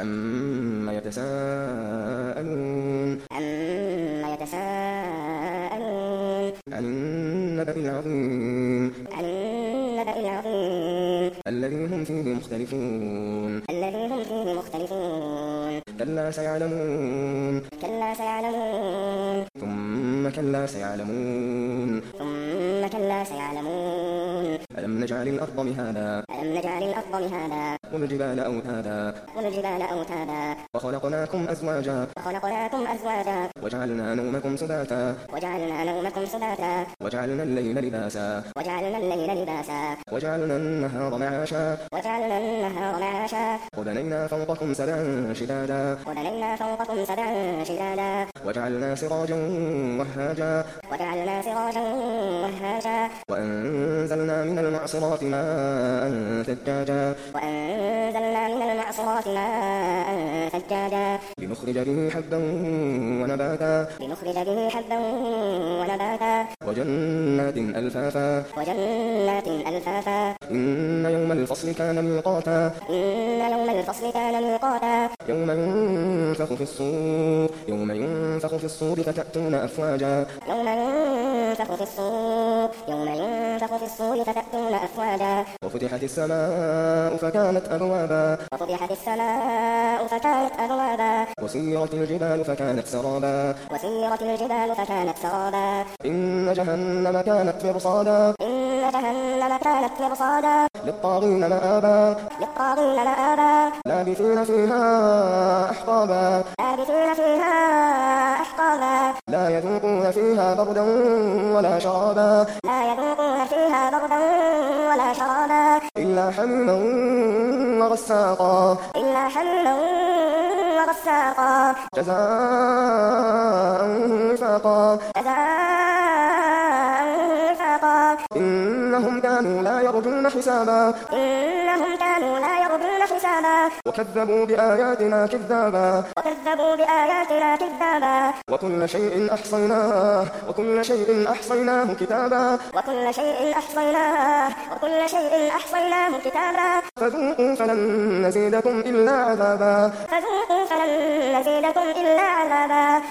عما يتساءلون عن النبأ العظيم الذي هم فيه مختلفون كلا سيعلمون ثم كلا سيعلمون ألم نجعل الأرض مهادا والجبال أوتادا وخلقناكم أزواجا وجعلنا نومكم سباتا وجعلنا الليل لباسا وجعلنا النهار معاشا وبنينا فوقكم سبعا شدادا وجعلنا سراجا وهاجا وأنزلنا من المعصرات ماء ثجاجا لنخرج به حبا ونباتا وجنات ألفافا إن يوم الفصل كان ميقاتا يوم ينفخ في الصور فتأتون أفواجا وفتحت السماء فكانت أبوابا وسيرت الجبال فكانت سرابا إن جهنم كانت مرصادا للطاغين مآبا لابثين فيها أحقابا لا يذوقون فيها بردا ولا شرابا إلا حميما وغساقا جزاء وفاقا إنهم كانوا لا يرجون حسابا وكذبوا بآياتنا كذابا وكل شيء أحصيناه كتابا فذوقوا فلن نزيدكم إلا عذابا